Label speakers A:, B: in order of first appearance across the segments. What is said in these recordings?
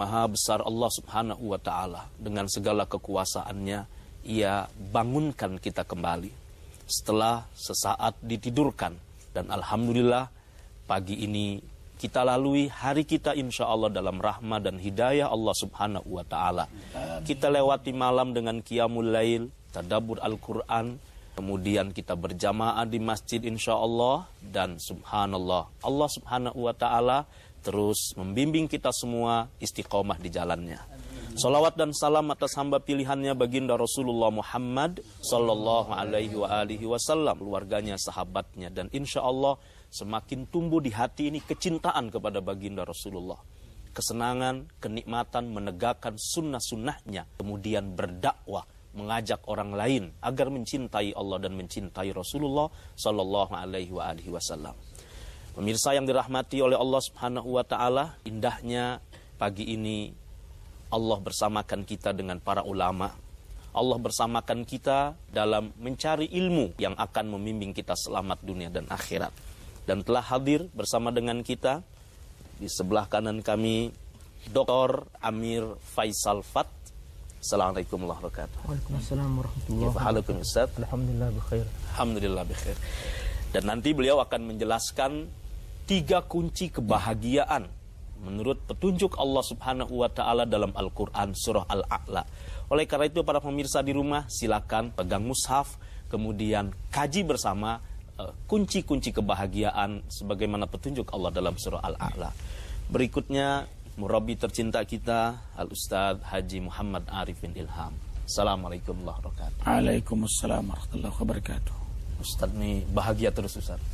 A: maha besar Allah subhanahu wa ta'ala dengan segala kekuasaannya, ia bangunkan kita kembali setelah sesaat ditidurkan. Dan alhamdulillah pagi ini kita lalui hari kita insya Allah dalam rahmah dan hidayah Allah subhanahu wa ta'ala. Kita lewati malam dengan qiyamul lail, tadabbur Al-Quran, kemudian kita berjamaah di masjid insya Allah. Dan subhanallah, Allah subhanahu wa ta'ala terus membimbing kita semua istiqomah di jalannya. Salawat dan salam atas hamba pilihannya baginda Rasulullah Muhammad sallallahu alaihi wa alihi wasallam, keluarganya, sahabatnya, dan insya Allah semakin tumbuh di hati ini kecintaan kepada baginda Rasulullah. Kesenangan, kenikmatan menegakkan sunnah-sunnahnya, kemudian berdakwah, mengajak orang lain agar mencintai Allah dan mencintai Rasulullah sallallahu alaihi wa alihi wasallam. Pemirsa yang dirahmati oleh Allah subhanahu wa ta'ala, indahnya pagi ini Allah bersamakan kita dengan para ulama. Allah bersamakan kita dalam mencari ilmu yang akan membimbing kita selamat dunia dan akhirat. Dan telah hadir bersama dengan kita di sebelah kanan kami Dr. Amir Faisal Fat. Assalamualaikum warahmatullahi wabarakatuh.
B: Waalaikumsalam warahmatullahi
A: wabarakatuh. Ustaz.
B: Alhamdulillah bikhair.
A: Alhamdulillah bikhair. Dan nanti beliau akan menjelaskan 3 kunci kebahagiaan menurut petunjuk Allah subhanahu wa ta'ala dalam Al-Quran surah Al-A'la. Oleh karena itu para pemirsa di rumah silakan pegang mushaf, kemudian kaji bersama kunci-kunci kebahagiaan sebagaimana petunjuk Allah dalam surah Al-A'la. Berikutnya murabi tercinta kita Al-Ustadz Haji Muhammad Arifin Ilham. Assalamualaikum warahmatullahi wabarakatuh.
C: Waalaikumsalam warahmatullahi wabarakatuh.
A: Ustadz nih bahagia terus Ustadz.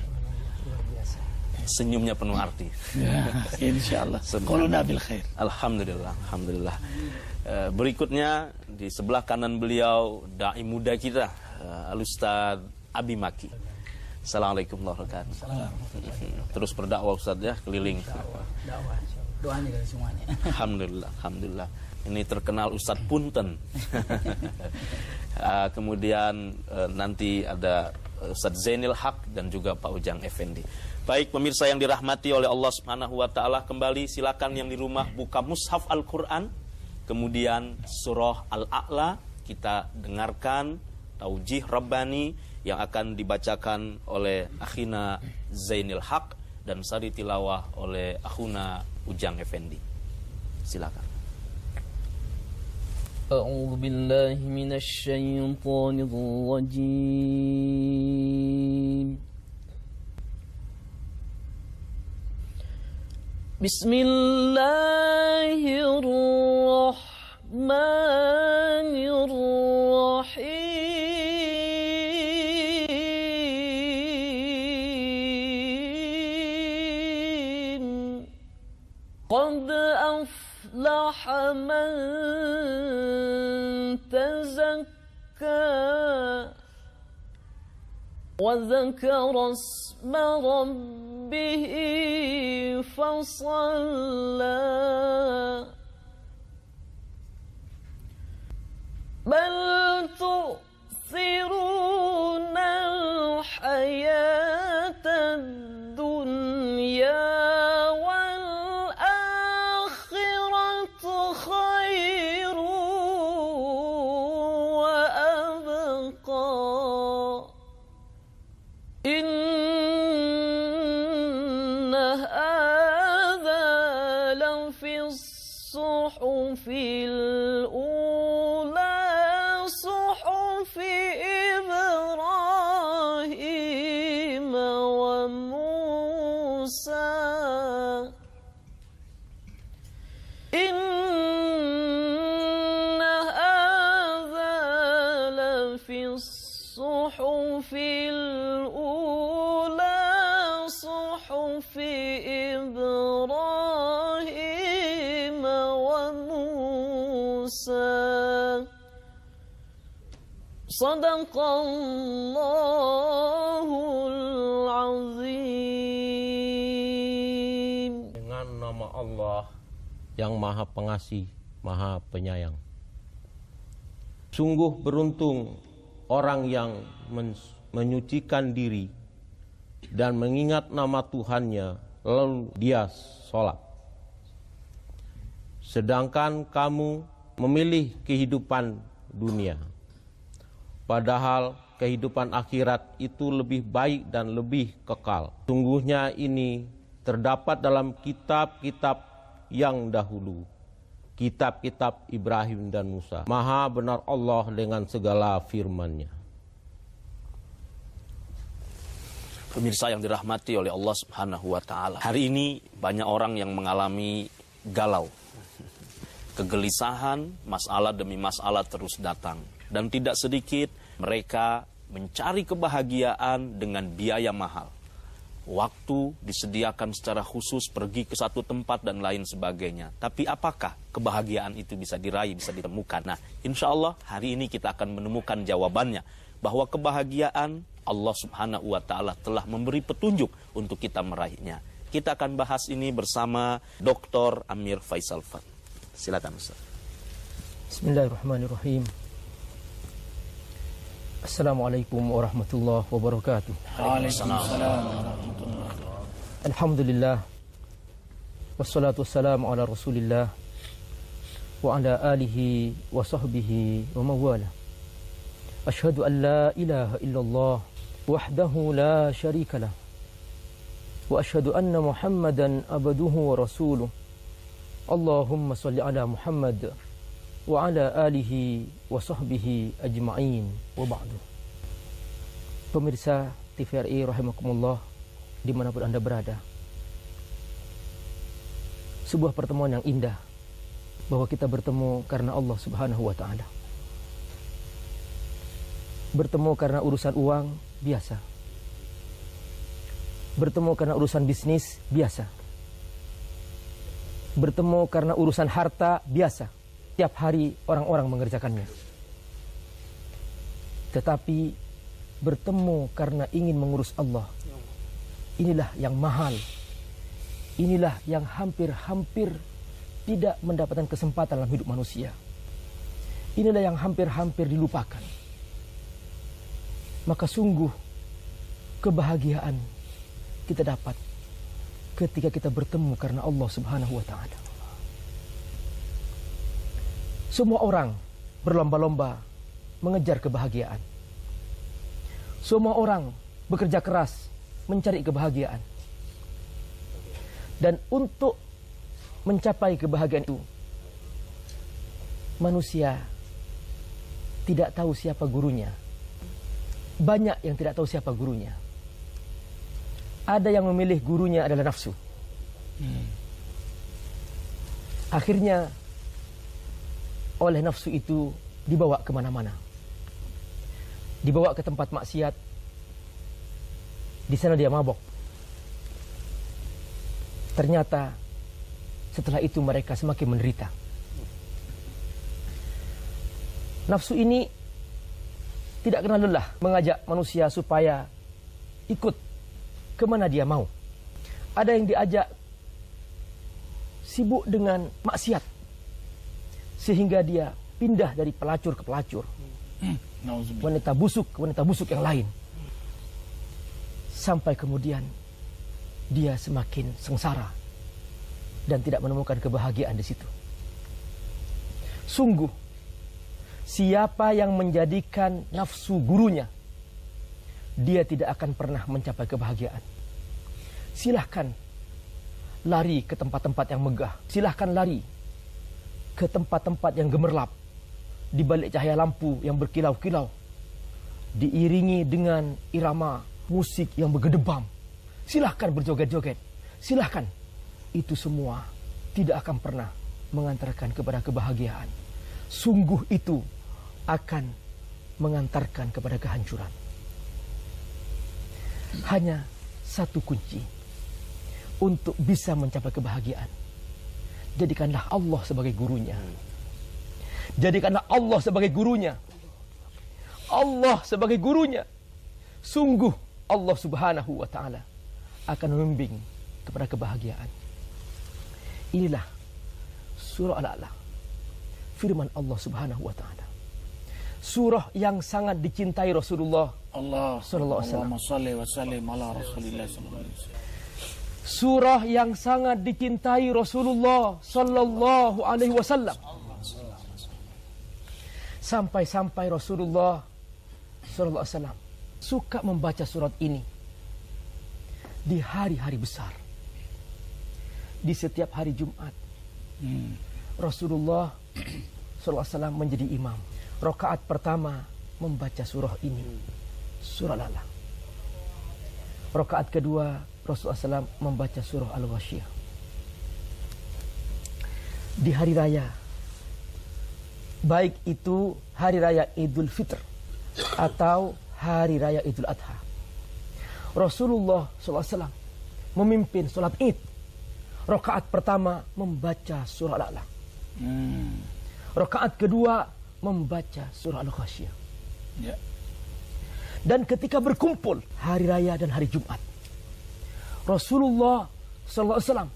A: Senyumnya penuh arti.
C: Ya, insyaallah. Quluna bil khair.
A: Alhamdulillah, alhamdulillah. Berikutnya di sebelah kanan beliau dai muda kita, Al-Ustaz Abi Maki. Assalamualaikum warahmatullahi wabarakatuh. Terus berdakwah Ustaz ya, keliling.
B: Dakwah. Doanya dari semuanya.
A: Alhamdulillah, alhamdulillah. Ini terkenal Ustaz Punten. Kemudian nanti ada Ustaz Zainil Haq dan juga Pak Ujang Effendi. Baik pemirsa yang dirahmati oleh Allah Subhanahu wa taala, kembali silakan yang di rumah buka mushaf Al-Qur'an. Kemudian surah Al-A'la kita dengarkan taujih Rabbani yang akan dibacakan oleh akhina Zainil Haq dan sari tilawah oleh akhuna Ujang Effendi. Silakan.
D: A'udzu billahi minasy syaithanir rajim. Bismillahirrahmanirrahim. Qad aflaha man tazakka wa dzakara isma rabbih فصلى بل تؤثرون الحياة الدنيا والآخرة خير وأبقى الصحف الأولى صحف إبراهيم وموسى إن هذا لفي الصحف الأولى صحف إبراهيم وموسى Sadaqallahul azim.
E: Dengan nama Allah yang Maha Pengasih, Maha Penyayang. Sungguh beruntung orang yang menyucikan diri dan mengingat nama Tuhannya lalu dia sholat. sedangkan kamu memilih kehidupan dunia. Padahal kehidupan akhirat itu lebih baik dan lebih kekal. Sungguhnya ini terdapat dalam kitab-kitab yang dahulu, kitab-kitab Ibrahim dan Musa. Maha benar Allah dengan segala firman-Nya.
A: Pemirsa yang dirahmati oleh Allah Subhanahu wa taala. Hari ini banyak orang yang mengalami galau. Kegelisahan, masalah demi masalah terus datang. Dan tidak sedikit mereka mencari kebahagiaan dengan biaya mahal. Waktu disediakan secara khusus pergi ke satu tempat dan lain sebagainya. Tapi apakah kebahagiaan itu bisa diraih, bisa ditemukan? Nah, insya Allah hari ini kita akan menemukan jawabannya. Bahwa kebahagiaan Allah Subhanahu wa taala telah memberi petunjuk untuk kita meraihnya. Kita akan bahas ini bersama Dr. Amir Faisal Fat. Silakan Ustaz.
B: Bismillahirrahmanirrahim. Assalamualaikum warahmatullahi wabarakatuh.
C: Waalaikumsalam.
B: Alhamdulillah. Wassalatu wassalamu ala Rasulillah wa ala alihi wa sahbihi wa mawala. Asyhadu an la ilaha illallah wahdahu la syarika lah. Wa asyhadu anna Muhammadan abduhu wa rasuluh. Allahumma salli ala Muhammad wa ala alihi wa sahbihi ajma'in wa ba'du. Pemirsa TVRI rahimakumullah dimanapun Anda berada, sebuah pertemuan yang indah bahwa kita bertemu karena Allah Subhanahu wa ta'ala. Bertemu karena urusan uang biasa, bertemu karena urusan bisnis biasa, bertemu karena urusan harta biasa. Tiap hari orang-orang mengerjakannya. Tetapi bertemu karena ingin mengurus Allah, inilah yang mahal. Inilah yang hampir-hampir tidak mendapatkan kesempatan dalam hidup manusia. Inilah yang hampir-hampir dilupakan. Maka sungguh kebahagiaan kita dapat ketika kita bertemu karena Allah Subhanahu wa ta'ala. Semua orang berlomba-lomba mengejar kebahagiaan. Semua orang bekerja keras mencari kebahagiaan. Dan untuk mencapai kebahagiaan itu, manusia tidak tahu siapa gurunya. Banyak yang tidak tahu siapa gurunya. Ada yang memilih gurunya adalah nafsu. Akhirnya oleh nafsu itu dibawa kemana-mana. Dibawa ke tempat maksiat. Di sana dia mabok. Ternyata setelah itu mereka semakin menderita. Nafsu ini tidak kenal lelah mengajak manusia supaya ikut kemana dia mau. Ada yang diajak sibuk dengan maksiat sehingga dia pindah dari pelacur ke pelacur, wanita busuk ke wanita busuk yang lain, sampai kemudian dia semakin sengsara dan tidak menemukan kebahagiaan di situ. Sungguh, siapa yang menjadikan nafsu gurunya, dia tidak akan pernah mencapai kebahagiaan. Silahkan lari ke tempat-tempat yang megah. Silahkan lari ke tempat-tempat yang gemerlap, di balik cahaya lampu yang berkilau-kilau, diiringi dengan irama musik yang bergedebam. Silahkan berjoget-joget. Silahkan. Itu semua tidak akan pernah mengantarkan kepada kebahagiaan. Sungguh itu akan mengantarkan kepada kehancuran. Hanya satu kunci untuk bisa mencapai kebahagiaan. Jadikanlah Allah sebagai gurunya. Jadikanlah Allah sebagai gurunya. Allah sebagai gurunya. Sungguh Allah Subhanahu wa ta'ala akan membimbing kepada kebahagiaan. Inilah surah Al-A'la, firman Allah Subhanahu wa ta'ala. Surah yang sangat dicintai Rasulullah
C: Allah
B: sallallahu alaihi wasallam.
C: Allahumma salli wa sallim ala Rasulillah sallallahu alaihi wasallam.
B: surah yang sangat dicintai Rasulullah sallallahu alaihi wasallam. Sampai-sampai Rasulullah sallallahu alaihi wasallam suka membaca surat ini di hari-hari besar. Di setiap hari Jumat, Rasulullah sallallahu alaihi wasallam menjadi imam. Rakaat pertama membaca surah ini, surah Al-Alaq. Rakaat kedua Rasulullah SAW membaca surah Al-Ghasyiyah. Di hari raya, baik itu hari raya Idul Fitr atau hari raya Idul Adha, Rasulullah SAW memimpin sholat Id. Rakaat pertama membaca surah Al-Alaq. Rakaat kedua membaca surah Al-Ghasyiyah.
C: Ya.
B: Dan ketika berkumpul hari raya dan hari Jumat, Rasulullah SAW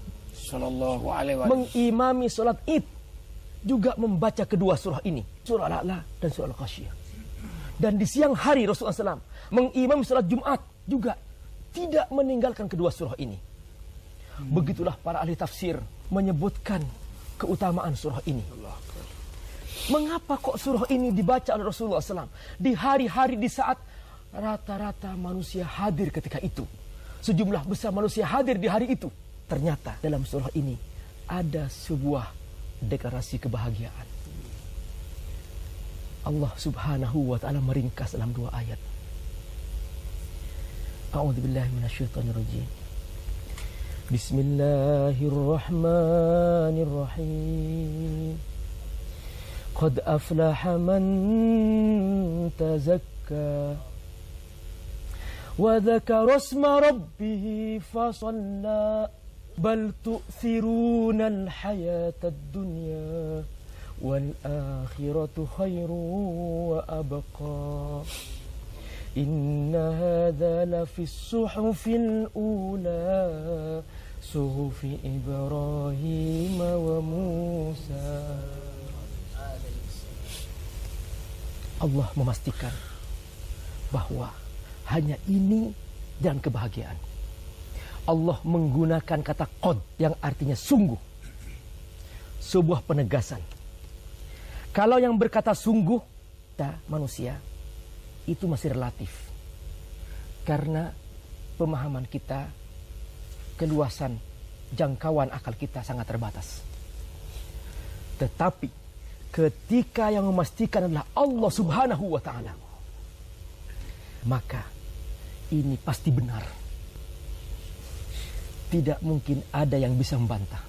B: mengimami sholat Id, juga membaca kedua surah ini, surah Al-A'la dan surah Al-Ghasyiyah. Dan di siang hari Rasulullah SAW mengimami sholat Jumat, juga tidak meninggalkan kedua surah ini. Begitulah para ahli tafsir menyebutkan keutamaan surah ini. Mengapa kok surah ini dibaca oleh Rasulullah SAW di hari-hari di saat rata-rata manusia hadir ketika itu? Sejumlah besar manusia hadir di hari itu. Ternyata dalam surah ini ada sebuah deklarasi kebahagiaan. Allah Subhanahu wa taala meringkas dalam 2 ayat. A'udzubillahi minasyaitonirrajim. Bismillahirrahmanirrahim. Qad aflaha man tazakka wa dzakara isma rabbih fasalla bal tu'thiruna al-hayata ad-dunya wal akhiratu khairun wa abqa. Inna hadza la fi as-suhufil ula suhufi Ibrahim wa Musa. Allah memastikan bahwa hanya ini jalan kebahagiaan. Allah menggunakan kata qad yang artinya sungguh. Sebuah penegasan. Kalau yang berkata sungguh, manusia, itu masih relatif. Karena pemahaman kita, keluasan jangkauan akal kita sangat terbatas. Tetapi ketika yang memastikan adalah Allah Subhanahu wa ta'ala, maka ini pasti benar. Tidak mungkin ada yang bisa membantah.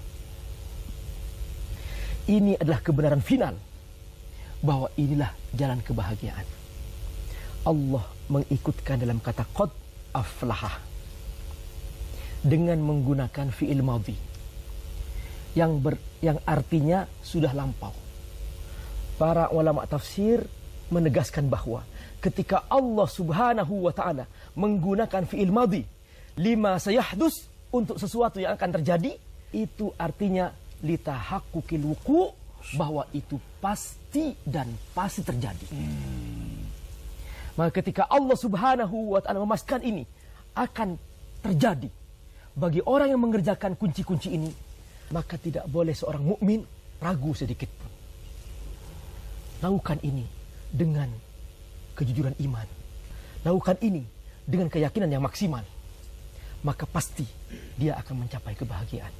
B: Ini adalah kebenaran final, bahwa inilah jalan kebahagiaan. Allah mengikutkan dalam kata qad aflaha dengan menggunakan fi'il madhi yang artinya sudah lampau. Para ulama tafsir menegaskan bahwa ketika Allah Subhanahu wa ta'ala menggunakan fi'il madhi lima sayahdus, untuk sesuatu yang akan terjadi, itu artinya litahaqquqil wuqu', bahwa itu pasti dan pasti terjadi. Maka ketika Allah Subhanahu wa ta'ala memastikan ini akan terjadi bagi orang yang mengerjakan kunci-kunci ini, maka tidak boleh seorang mukmin ragu sedikit pun. Lakukan ini dengan kejujuran iman. Lakukan ini dengan keyakinan yang maksimal. Maka pasti dia akan mencapai kebahagiaan.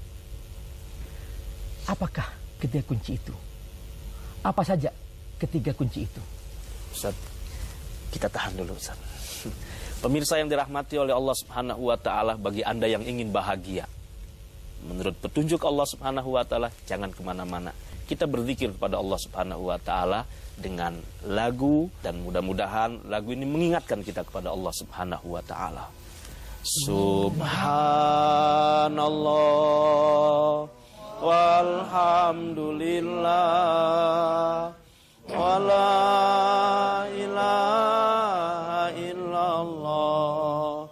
B: Apakah ketiga kunci itu? Apa saja ketiga kunci itu?
A: Ustaz, kita tahan dulu, Ustaz. Pemirsa yang dirahmati oleh Allah Subhanahu wa ta'ala, bagi Anda yang ingin bahagia menurut petunjuk Allah Subhanahu wa ta'ala, jangan kemana-mana. Kita berzikir kepada Allah Subhanahu wa ta'ala dengan lagu, dan mudah-mudahan lagu ini mengingatkan kita kepada Allah Subhanahu wa ta'ala. Subhanallah walhamdulillah wala ilaha illallah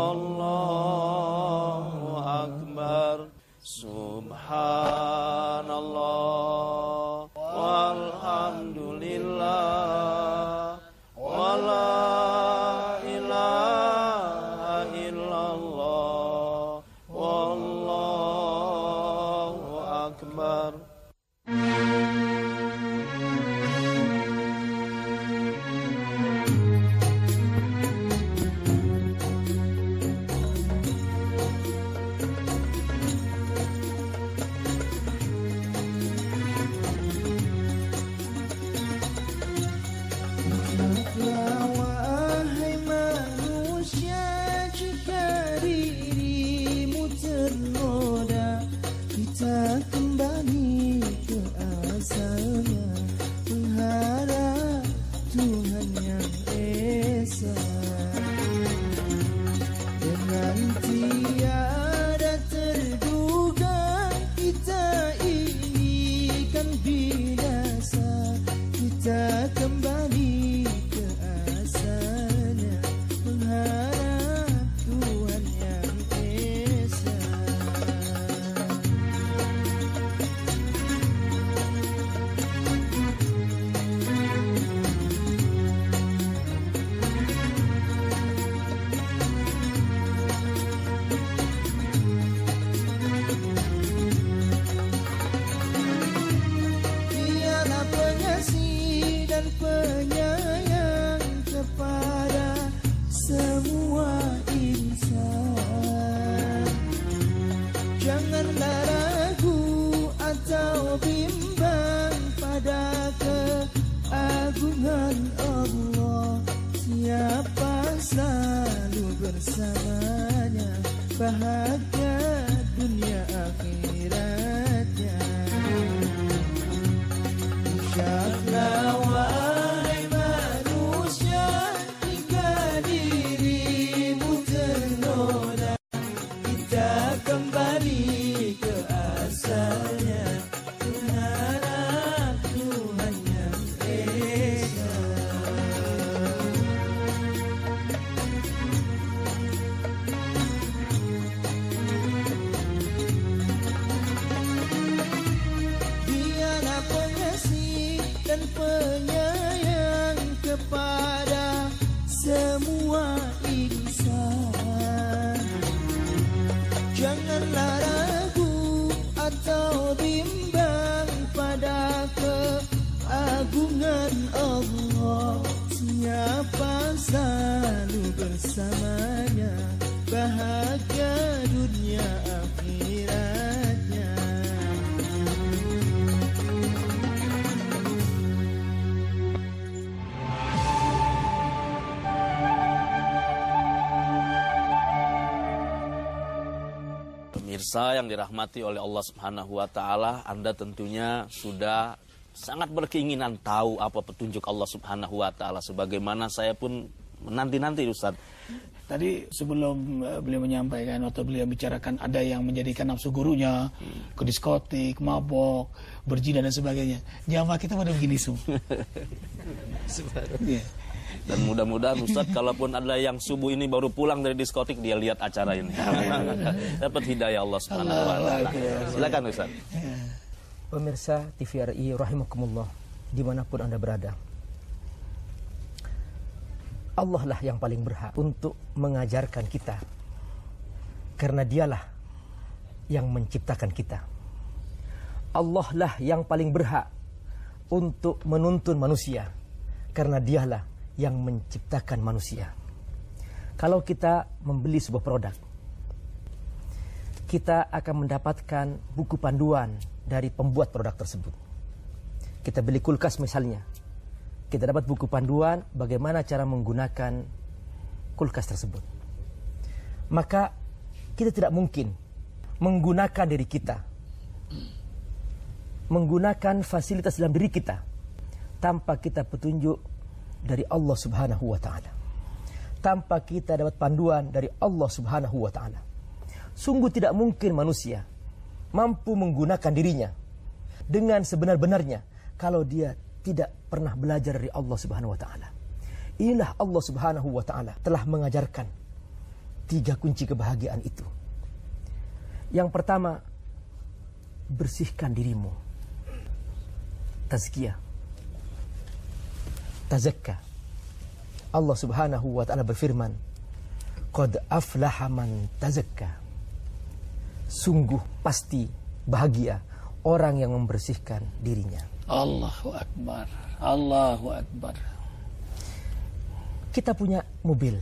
A: wallahu akbar. Subhanallah walhamdulillah wala ilaha illallah Pemirsa yang dirahmati oleh Allah Subhanahu wa taala, Anda tentunya sudah sangat berkeinginan tahu apa petunjuk Allah Subhanahu wa taala, sebagaimana saya pun menanti-nanti Ustaz.
C: Tadi sebelum beliau menyampaikan atau beliau bicarakan ada yang menjadikan nafsu gurunya ke diskotik, mabok, berzina dan sebagainya. Jamaah kita pada begini semua. Yeah.
A: Dan mudah-mudahan Ustaz, kalaupun ada yang subuh ini baru pulang dari diskotik, dia lihat acara ini. Dapat hidayah Allah Subhanahu wa taala. Silakan Ustaz.
B: Pemirsa TVRI rahimakumullah, dimanapun Anda berada, Allah lah yang paling berhak untuk mengajarkan kita, karena dialah yang menciptakan kita. Allah lah yang paling berhak untuk menuntun manusia, karena dialah yang menciptakan manusia. Kalau kita membeli sebuah produk, kita akan mendapatkan buku panduan dari pembuat produk tersebut. Kita beli kulkas misalnya, kita dapat buku panduan bagaimana cara menggunakan kulkas tersebut. Maka kita tidak mungkin menggunakan diri kita, menggunakan fasilitas dalam diri kita tanpa kita petunjuk dari Allah Subhanahu wa taala, tanpa kita dapat panduan dari Allah Subhanahu wa taala. Sungguh tidak mungkin manusia mampu menggunakan dirinya dengan sebenar-benarnya kalau dia tidak pernah belajar dari Allah Subhanahu wa taala. Inilah Allah Subhanahu wa taala telah mengajarkan 3 kunci kebahagiaan itu. Yang pertama, bersihkan dirimu. Tazkiyah, tazakka. Allah Subhanahu wa taala berfirman, qad aflaha man tazakka. Sungguh pasti bahagia orang yang membersihkan dirinya.
C: Allahu Akbar. Allahu Akbar.
B: Kita punya mobil.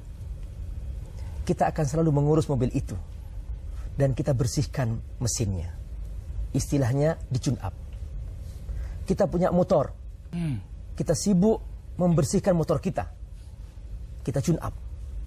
B: Kita akan selalu mengurus mobil itu. Dan kita bersihkan mesinnya. Istilahnya di-tune up. Kita punya motor. Kita sibuk membersihkan motor kita. Kita tune up.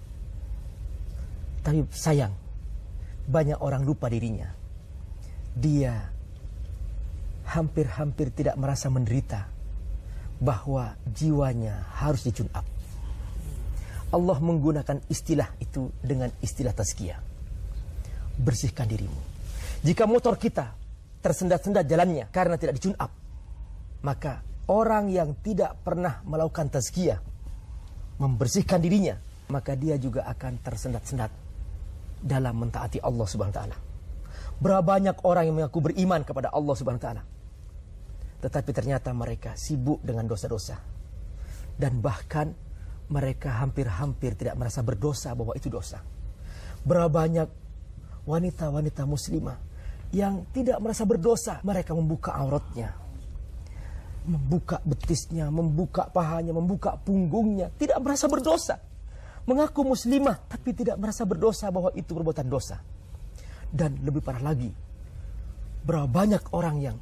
B: Tapi sayang, banyak orang lupa dirinya. Dia hampir-hampir tidak merasa menderita bahwa jiwanya harus di-tune up. Allah menggunakan istilah itu dengan istilah tazkiyah. Bersihkan dirimu. Jika motor kita tersendat-sendat jalannya karena tidak di-tune up, maka orang yang tidak pernah melakukan tazkiyah, membersihkan dirinya, maka dia juga akan tersendat-sendat dalam mentaati Allah Subhanahu wa taala. Berapa banyak orang yang mengaku beriman kepada Allah Subhanahu wa taala, tetapi ternyata mereka sibuk dengan dosa-dosa. Dan bahkan mereka hampir-hampir tidak merasa berdosa bahwa itu dosa. Berapa banyak wanita-wanita muslimah yang tidak merasa berdosa, mereka membuka auratnya, membuka betisnya, membuka pahanya, membuka punggungnya, tidak merasa berdosa. Mengaku muslimah tapi tidak merasa berdosa bahwa itu perbuatan dosa. Dan lebih parah lagi, berapa banyak orang yang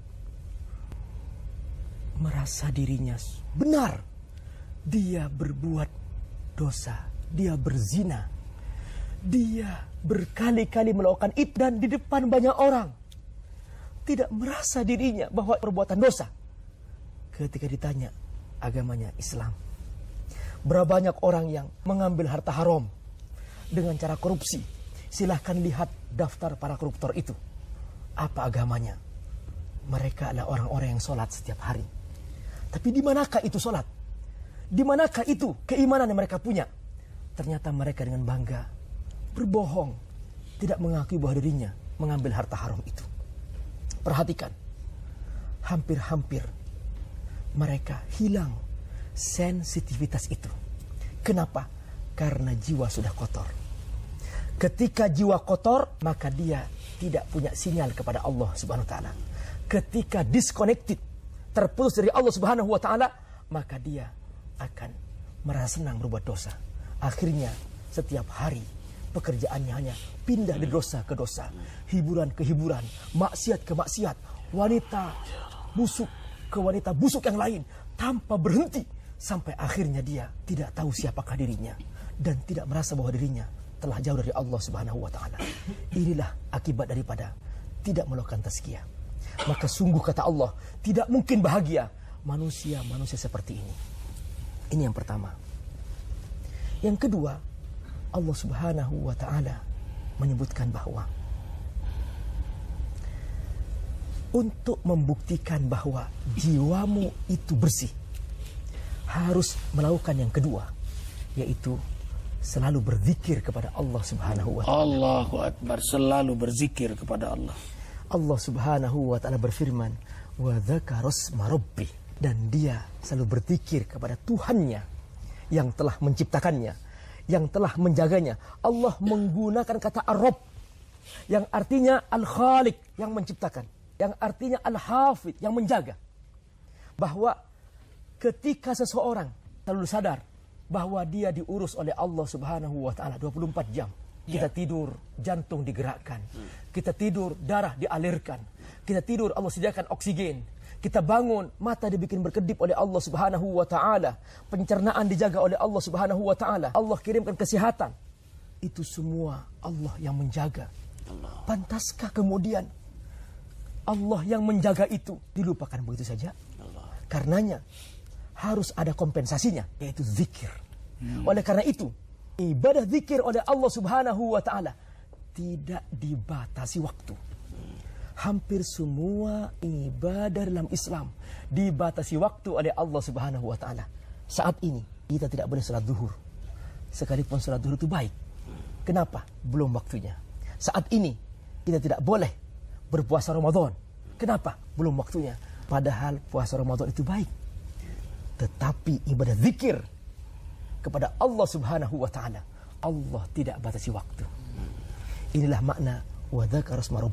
B: merasa dirinya benar, dia berbuat dosa, dia berzina, dia berkali-kali melakukan itu, dan di depan banyak orang tidak merasa dirinya bahwa perbuatan dosa. Ketika ditanya agamanya Islam. Berapa banyak orang yang mengambil harta haram dengan cara korupsi. Silahkan lihat daftar para koruptor itu. Apa agamanya? Mereka adalah orang-orang yang sholat setiap hari. Tapi di manakah itu sholat? Di manakah itu keimanan yang mereka punya? Ternyata mereka dengan bangga berbohong, tidak mengakui bahwa dirinya mengambil harta haram itu. Perhatikan, hampir-hampir mereka hilang sensitivitas itu. Kenapa? Karena jiwa sudah kotor. Ketika jiwa kotor, maka dia tidak punya sinyal kepada Allah Subhanahu wa taala. Ketika disconnected, terputus dari Allah Subhanahu wa taala, maka dia akan merasa senang berbuat dosa. Akhirnya setiap hari pekerjaannya hanya pindah dari dosa ke dosa, hiburan ke hiburan, maksiat ke maksiat, wanita busuk ke wanita busuk yang lain, tanpa berhenti, sampai akhirnya dia tidak tahu siapakah dirinya dan tidak merasa bahwa dirinya telah jauh dari Allah Subhanahu wa taala. Inilah akibat daripada tidak melakukan tazkiyah. Maka sungguh kata Allah, tidak mungkin bahagia manusia-manusia seperti ini. Ini yang pertama. Yang kedua, Allah Subhanahu wa taala menyebutkan bahwa untuk membuktikan bahwa jiwamu itu bersih, harus melakukan yang kedua, yaitu selalu berzikir kepada Allah Subhanahu wa taala.
C: Allahu Akbar, selalu berzikir kepada Allah.
B: Allah Subhanahu wa taala berfirman, wa dzakarasma rabbih, dan dia selalu berzikir kepada Tuhannya yang telah menciptakannya, yang telah menjaganya. Allah menggunakan kata Ar-Rabb yang artinya Al-Khaliq, yang menciptakan, yang artinya Al-Hafidh, yang menjaga. Bahwa ketika seseorang selalu sadar bahwa dia diurus oleh Allah Subhanahu wa taala 24 jam. Kita tidur, jantung digerakkan. Kita tidur, darah dialirkan. Kita tidur, Allah sediakan oksigen. Kita bangun, mata dibikin berkedip oleh Allah Subhanahu wa taala. Pencernaan dijaga oleh Allah Subhanahu wa taala. Allah kirimkan kesehatan. Itu semua Allah yang menjaga. Pantaskah kemudian Allah yang menjaga itu dilupakan begitu saja? Karenanya harus ada kompensasinya, yaitu zikir. Oleh karena itu, ibadah zikir oleh Allah Subhanahu wa taala tidak dibatasi waktu. Hampir semua ibadah dalam Islam dibatasi waktu oleh Allah Subhanahu wa taala. Saat ini kita tidak boleh salat zuhur. Sekalipun salat zuhur itu baik. Kenapa? Belum waktunya. Saat ini kita tidak boleh berpuasa Ramadan. Kenapa? Belum waktunya. Padahal puasa Ramadan itu baik. Tetapi ibadah zikir kepada Allah Subhanahu wa taala, Allah tidak batasi waktu. Inilah makna wa dzakarasma rabbih.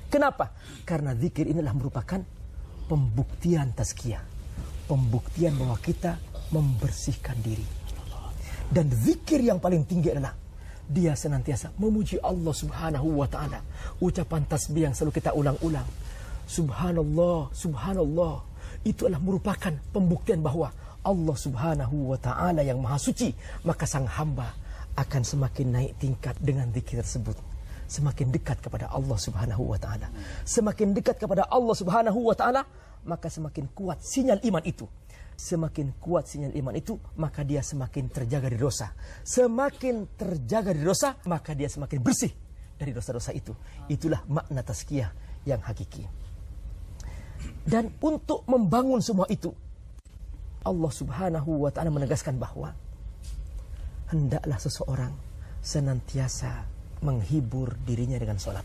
B: Kenapa? Karena zikir inilah merupakan pembuktian tazkiyah. Pembuktian bahwa kita membersihkan diri. Dan zikir yang paling tinggi adalah dia senantiasa memuji Allah Subhanahu wa ta'ala. Ucapan tasbih yang selalu kita ulang-ulang. Subhanallah, subhanallah. Itu adalah merupakan pembuktian bahwa Allah Subhanahu wa ta'ala yang maha suci. Maka sang hamba akan semakin naik tingkat dengan zikir tersebut. Semakin dekat kepada Allah Subhanahu wa ta'ala. Semakin dekat kepada Allah Subhanahu wa ta'ala, maka semakin kuat sinyal iman itu. Semakin kuat sinyal iman itu, maka dia semakin terjaga dari dosa. Semakin terjaga dari dosa, maka dia semakin bersih dari dosa-dosa itu. Itulah makna tazkiyah yang hakiki. Dan untuk membangun semua itu, Allah Subhanahu wa ta'ala menegaskan bahwa hendaklah seseorang senantiasa menghibur dirinya dengan sholat.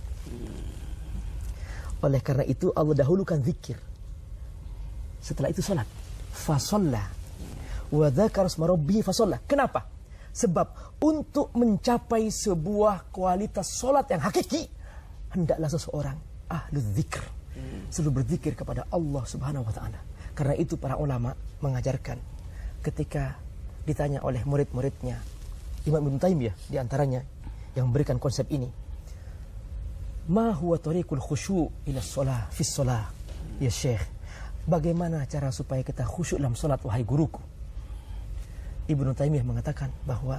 B: Oleh karena itu Allah dahulukan zikir, setelah itu sholat. Fasolla wa dzakara isma rabbih fasolla. Kenapa? Sebab untuk mencapai sebuah kualitas sholat yang hakiki, hendaklah seseorang ahlu dzikr, selalu berzikir kepada Allah Subhanahu wa ta'ala. Karena itu para ulama mengajarkan, ketika ditanya oleh murid-muridnya Imam Ibn Taimiyah di antaranya yang memberikan konsep ini, ma huwa tariqul khusyu' ila shalah fi shalah ya Syekh, bagaimana cara supaya kita khusyuk dalam salat wahai guruku? Ibnu Taimiyah mengatakan bahwa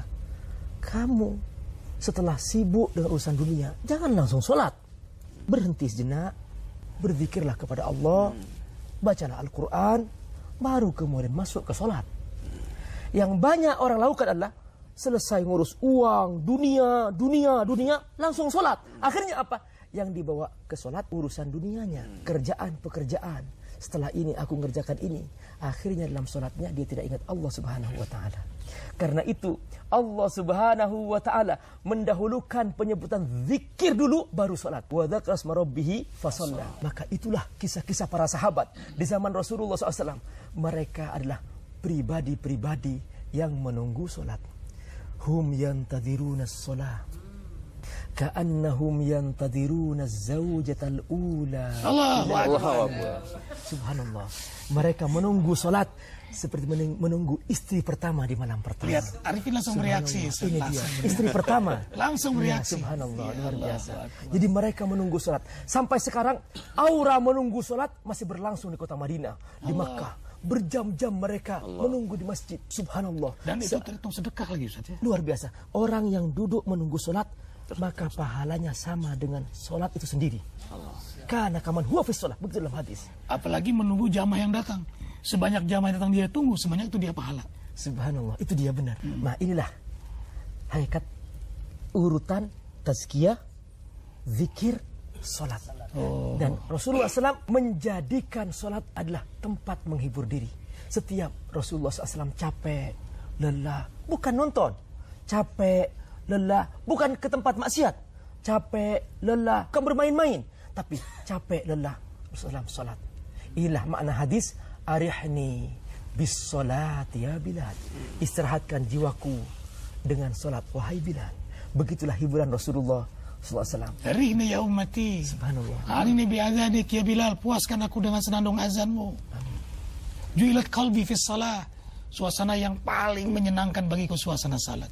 B: kamu setelah sibuk dengan urusan dunia, jangan langsung salat. Berhenti sejenak, berzikirlah kepada Allah, bacalah Al-Quran, baru kemudian masuk ke salat. Yang banyak orang lakukan adalah selesai ngurus uang, dunia, langsung sholat. Akhirnya apa? Yang dibawa ke sholat urusan dunianya, pekerjaan. Setelah ini aku ngerjakan ini. Akhirnya dalam sholatnya dia tidak ingat Allah Subhanahu wa ta'ala. Karena itu Allah Subhanahu wa ta'ala mendahulukan penyebutan zikir dulu, baru sholat. Wa dzakara isma rabbih fasalla. Maka itulah kisah-kisah para sahabat di zaman Rasulullah SAW. Mereka adalah pribadi-pribadi yang menunggu sholat. Hum yantadiruna as-salah ka'annahum yantadiruna az-zawjatal ula.
C: Allahu Akbar.
B: Subhanallah. Mereka menunggu salat seperti menunggu istri pertama di malam pertama.
C: Lihat, Arifin langsung bereaksi.
B: Ini dia, istri pertama.
C: Langsung bereaksi.
B: Ya, subhanallah, luar biasa. Jadi mereka menunggu salat. Sampai sekarang aura menunggu salat masih berlangsung di kota Madinah, di Makkah. Berjam-jam mereka menunggu di masjid. Subhanallah.
C: Dan itu terhitung sedekah lagi, Ustaz, ya?
B: Luar biasa. Orang yang duduk menunggu sholat, maka pahalanya sama dengan sholat itu sendiri. Karena kaman huwa fis sholat. Begitu dalam hadis.
C: Apalagi menunggu jamaah yang datang. Sebanyak jamaah yang datang dia tunggu, sebanyak itu dia pahala.
B: Subhanallah. Itu dia benar. Nah inilah hakikat urutan tazkiyah, zikir, sholat. Dan Rasulullah SAW menjadikan sholat adalah tempat menghibur diri. Setiap Rasulullah SAW capek, lelah, bukan nonton. Capek, lelah, bukan ke tempat maksiat. Capek, lelah, bukan bermain-main. Tapi capek, lelah, Rasulullah SAW sholat. Inilah makna hadis, arihni bis sholat ya Bilal. Istirahatkan jiwaku dengan sholat, wahai Bilal. Begitulah hiburan Rasulullah SAW.
C: Rihni ya ummati.
B: Subhanallah.
C: Arini bi'adhanik ya Bilal. Puaskan aku dengan senandung azanmu. Ju'ilat qalbi fis salah. Suasana yang paling menyenangkan bagiku suasana salat.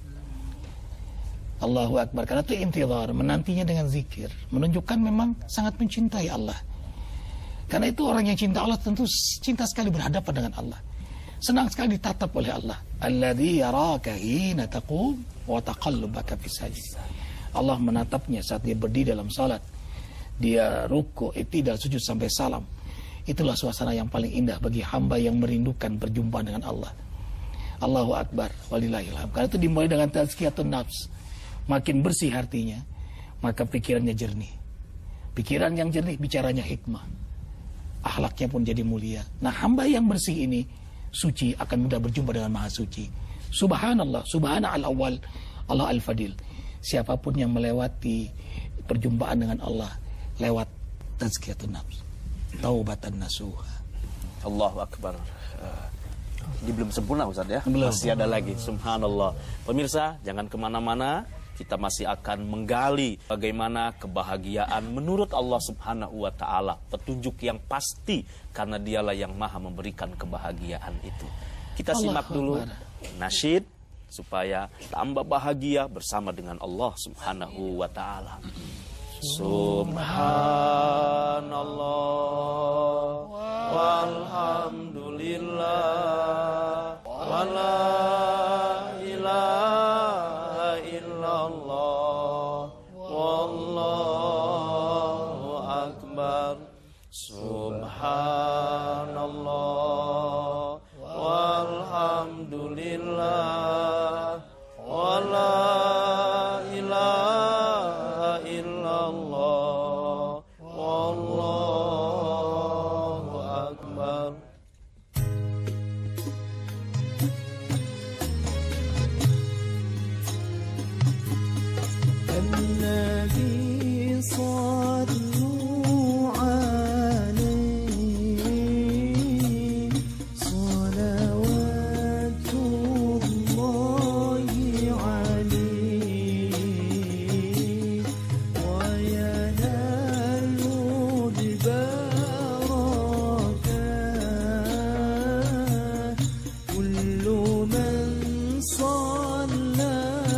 C: Allahu Akbar. Karena itu intidhar, menantinya dengan zikir. Menunjukkan memang sangat mencintai Allah. Karena itu orang yang cinta Allah tentu cinta sekali berhadapan dengan Allah. Senang sekali ditatap oleh Allah. Alladzi yaraka hina taqum wa taqallubaka fis sajid. Allah menatapnya saat dia berdiri dalam salat. Dia ruku, i'tidal, sujud sampai salam. Itulah suasana yang paling indah bagi hamba yang merindukan perjumpaan dengan Allah. Allahu Akbar, walillahilham. Karena itu dimulai dengan tazkiyatun nafs. Makin bersih hatinya, maka pikirannya jernih. Pikiran yang jernih, bicaranya hikmah. Akhlaknya pun jadi mulia. Nah, hamba yang bersih ini suci, akan mudah berjumpa dengan Maha Suci. Subhanallah, subhana al-awwal, Allah al-fadil. Siapapun yang melewati perjumpaan dengan Allah lewat tazkiyatun nafs, taubatan nasuha.
A: Allahu Akbar. Ini belum sempurna Ustaz ya.
C: Belum.
A: Masih ada lagi. Subhanallah. Pemirsa, jangan kemana-mana. kita masih akan menggali bagaimana kebahagiaan menurut Allah Subhanahu wa Ta'ala, petunjuk yang pasti karena Dialah yang Maha memberikan kebahagiaan itu. Kita simak dulu nasyid supaya tambah bahagia bersama dengan Allah Subhanahu wa Ta'ala. Subhanallah walhamdulillah wala ilaha illallah wallahu akbar. Subhanallah walhamdulillah wala ilaha illallah wallahu akbar.
D: النبي صلوا عليه صلوات الله عليه وينال البركات كل من صلى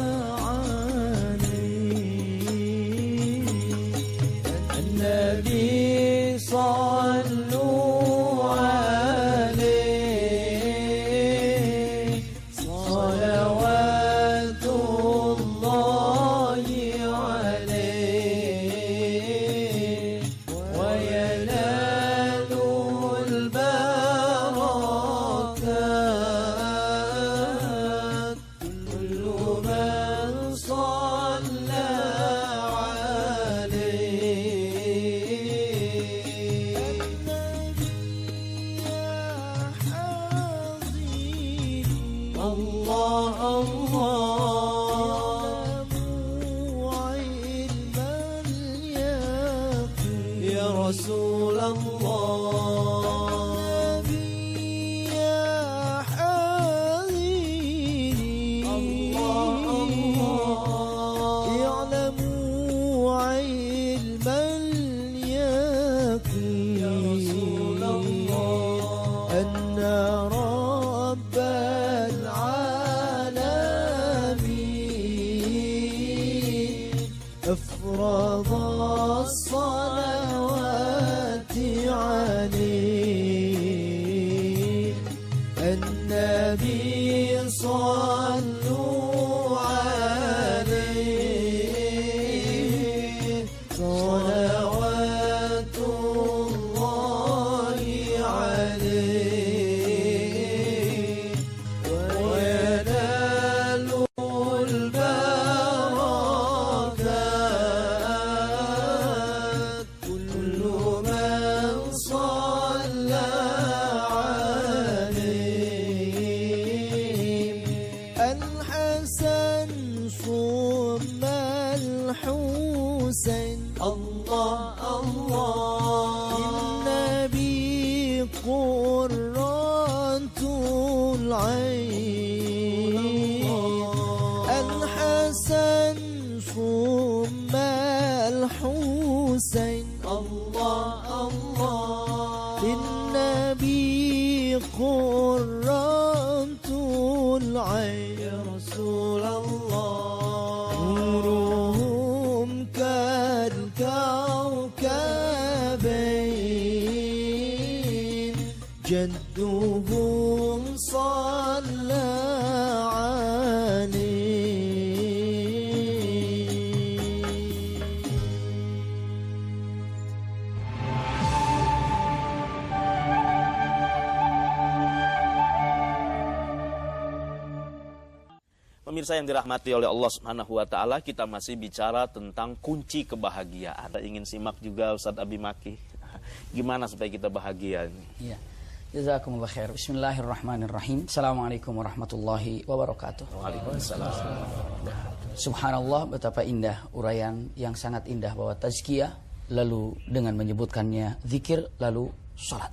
D: النبي صلوا عليه صلوات الله عليه وينال البركات كل من صلى الله الله يا رسول الله يا حبيبي الله الله يعلموا علم اليقين يا رسول الله أن رب العالمين أفرض الصلوات عليه النبي صلوا عليه صلوات الله عليه وينال البركات كل من صلى عليه الحسن ثم الحسين الله الله النبي قرة العين الحسن ثم الحسين الله الله النبي قرة العين يا رسول الله نورهم كالكوكبين جدهم صلى
A: Pemirsa yang dirahmati oleh Allah Subhanahu wa Ta'ala, kita masih bicara tentang kunci kebahagiaan. Kita ingin simak juga Ustadz Abi Maki, gimana supaya kita bahagia ini?
F: Iya. Jazakumullah khair. Bismillahirrahmanirrahim. Assalamualaikum warahmatullahi wabarakatuh.
A: Waalaikumsalam.
F: Subhanallah, betapa indah uraian yang sangat indah bahwa tazkiyah, lalu dengan menyebutkannya zikir, lalu salat.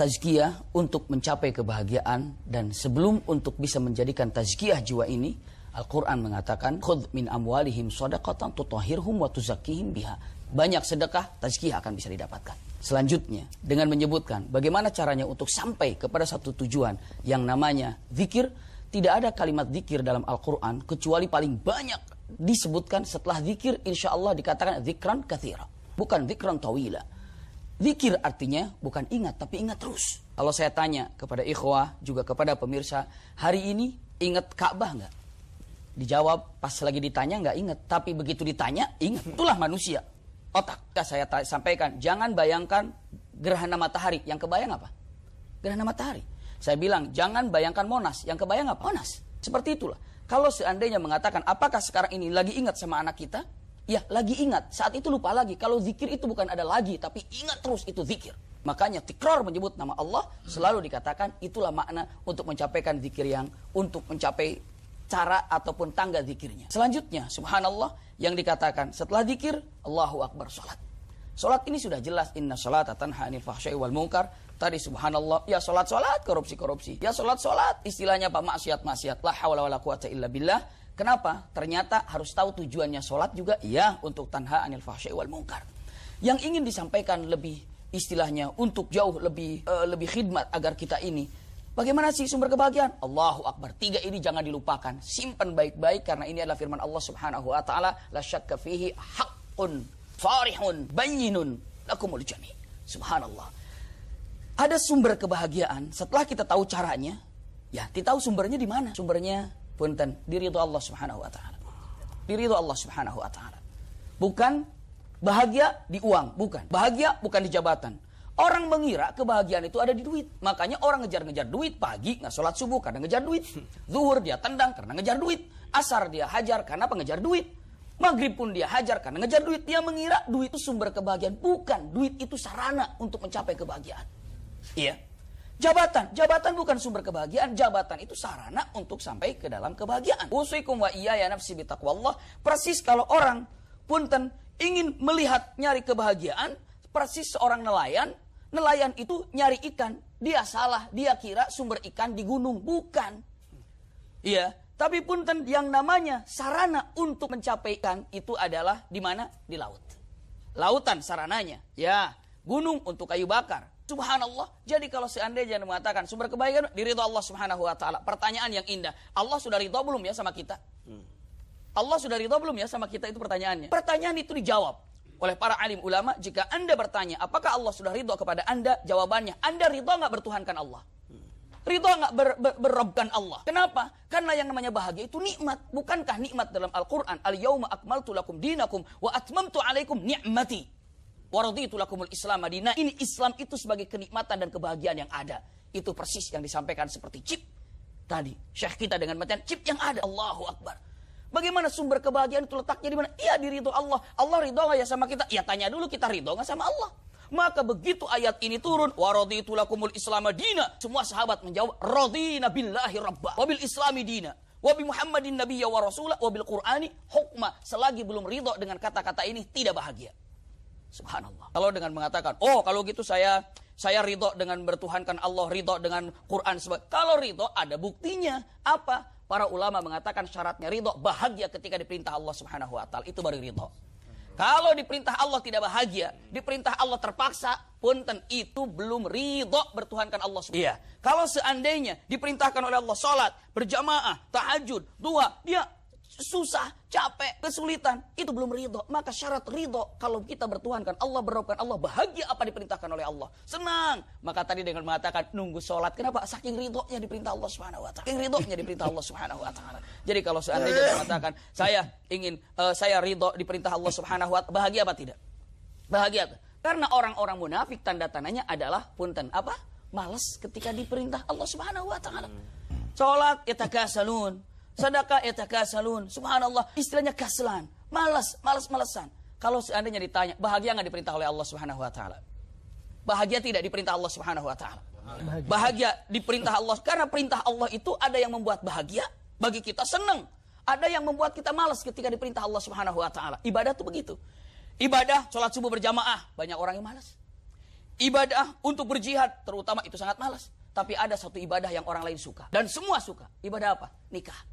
F: Tazkiyah untuk mencapai kebahagiaan, dan sebelum untuk bisa menjadikan tazkiyah jiwa ini Al-Quran mengatakan, khudh min amwalihim shadaqatan tutahhirhum wa tuzakkihim biha. Banyak sedekah, tazkiyah akan bisa didapatkan. Selanjutnya, dengan menyebutkan bagaimana caranya untuk sampai kepada satu tujuan yang namanya zikir. Tidak ada kalimat zikir dalam Al-Quran kecuali paling banyak disebutkan setelah zikir, insya Allah dikatakan zikran katsira, bukan zikran tawila. Zikir artinya bukan ingat, tapi ingat terus. Kalau saya tanya kepada ikhwah, juga kepada pemirsa, hari ini ingat Ka'bah nggak? Dijawab pas lagi ditanya nggak ingat, tapi begitu ditanya ingat. Itulah manusia, otak. Saya sampaikan, jangan bayangkan gerhana matahari, yang kebayang apa? Gerhana matahari. Saya bilang, jangan bayangkan Monas, yang kebayang apa? Monas. Seperti itulah. Kalau seandainya mengatakan, apakah sekarang ini lagi ingat sama anak kita? Ya, lagi ingat. Saat itu lupa lagi. Kalau zikir itu bukan ada lagi, tapi ingat terus itu zikir. Makanya tikrar menyebut nama Allah selalu dikatakan itulah makna untuk mencapaikan zikir yang untuk mencapai cara ataupun tangga zikirnya. Selanjutnya, subhanallah, yang dikatakan setelah zikir, Allahu Akbar, sholat. Sholat ini sudah jelas, inna sholata tanha anil fahsya'i wal munkar. Tadi subhanallah, ya sholat, korupsi. Ya sholat, istilahnya apa? Maksiat. La hawla wa la quwata illa billah. Kenapa? Ternyata harus tahu tujuannya sholat juga, ya untuk tanha anil fahsya'i wal munkar. Yang ingin disampaikan lebih istilahnya untuk jauh lebih khidmat agar kita ini. Bagaimana sih sumber kebahagiaan? Allahu Akbar. 3 ini jangan dilupakan. Simpan baik-baik karena ini adalah firman Allah Subhanahu wa taala, la syakka fihi haqqun farihun bayyinun lakumul jami'. Subhanallah. Ada sumber kebahagiaan setelah kita tahu caranya, ya, kita tahu sumbernya di mana? Sumbernya punten di ridho Allah Subhanahu wa taala. Di ridho Allah Subhanahu wa taala. Bukan bahagia di uang, bukan. Bahagia bukan di jabatan. Orang mengira kebahagiaan itu ada di duit. Makanya orang ngejar-ngejar duit, pagi nggak sholat subuh karena ngejar duit. Zuhur dia tendang karena ngejar duit. Asar dia hajar karena pengejar duit. Maghrib pun dia hajar karena ngejar duit. Dia mengira duit itu sumber kebahagiaan. Bukan, duit itu sarana untuk mencapai kebahagiaan. Iya. Jabatan bukan sumber kebahagiaan. Jabatan itu sarana untuk sampai ke dalam kebahagiaan. Usikum wa iyaya nafsi bitaqwallah. Persis kalau orang punten ingin melihat nyari kebahagiaan, persis seorang nelayan itu nyari ikan. Dia salah, dia kira sumber ikan di gunung, bukan. Iya, tapi punten yang namanya sarana untuk mencapai ikan itu adalah di mana? Di laut. Lautan sarananya. Ya, gunung untuk kayu bakar. Subhanallah. Jadi kalau seandainya mengatakan sumber kebaikan di ridho Allah Subhanahu wa taala. Pertanyaan yang indah. Allah sudah ridho belum ya sama kita? Allah sudah ridho belum ya sama kita, itu pertanyaannya. Pertanyaan itu dijawab oleh para alim ulama. Jika Anda bertanya, apakah Allah sudah ridho kepada Anda? Jawabannya, Anda ridho nggak bertuhankan Allah? Ridho nggak berrobkan Allah? Kenapa? Karena yang namanya bahagia itu nikmat. Bukankah nikmat dalam Al-Quran? Al-yawma akmaltu lakum dinakum wa atmamtu alaikum ni'mati. Waraditu lakumul Islam madinah. Ini Islam itu sebagai kenikmatan dan kebahagiaan yang ada. Itu persis yang disampaikan seperti chip tadi. Syekh kita dengan matian chip yang ada. Allahu Akbar. Bagaimana sumber kebahagiaan itu letaknya di mana? Iya, di ridho Allah. Allah ridho nggak ya sama kita? Ya tanya dulu, kita ridho nggak sama Allah? Maka begitu ayat ini turun, waraditu lakumul Islam madinah. Semua sahabat menjawab, radina billahi rabba, wabil Islami dina, wabi Muhammadin nabiyya wa rasulah, wabil Qur'ani hukma. Selagi belum ridho dengan kata-kata ini, tidak bahagia. Subhanallah. Kalau dengan mengatakan, oh kalau gitu saya ridho dengan bertuhankan Allah, ridho dengan Quran. Kalau ridho ada buktinya. Apa? Para ulama mengatakan syaratnya ridho bahagia ketika diperintah Allah Subhanahu wa taala. Itu baru ridho. Kalau diperintah Allah tidak bahagia, diperintah Allah terpaksa, punten, itu belum ridho bertuhankan Allah Subhanahu wa taala. Iya. Kalau seandainya diperintahkan oleh Allah salat, berjamaah, tahajud, doa, dia susah, capek, kesulitan, itu belum ridho. Maka syarat ridho, kalau kita bertuhankan Allah, berrobkan Allah, bahagia apa diperintahkan oleh Allah, senang. Maka tadi dengan mengatakan nunggu sholat, kenapa? Saking ridhonya diperintah Allah Subhanahu wa taala. Saking ridhonya diperintah Allah Subhanahu wa taala. Jadi kalau seandainya mengatakan saya ridho diperintah Allah Subhanahu wa taala, bahagia apa tidak? Bahagia. Karena orang-orang munafik tanda-tandanya adalah punten apa? Malas ketika diperintah Allah Subhanahu wa taala. Sholat yatakasalun, sedekah yatakasalun, subhanallah, istilahnya kaslan, malas-malasan. Kalau seandainya ditanya, bahagia nggak diperintah oleh Allah Subhanahu wa taala? Bahagia tidak diperintah Allah Subhanahu wa taala? Bahagia diperintah Allah, karena perintah Allah itu ada yang membuat bahagia, bagi kita senang. Ada yang membuat kita malas ketika diperintah Allah Subhanahu wa taala. Ibadah tuh begitu. Ibadah sholat subuh berjamaah, banyak orang yang malas. Ibadah untuk berjihad, terutama itu sangat malas. Tapi ada satu ibadah yang orang lain suka dan semua suka. Ibadah apa? Nikah.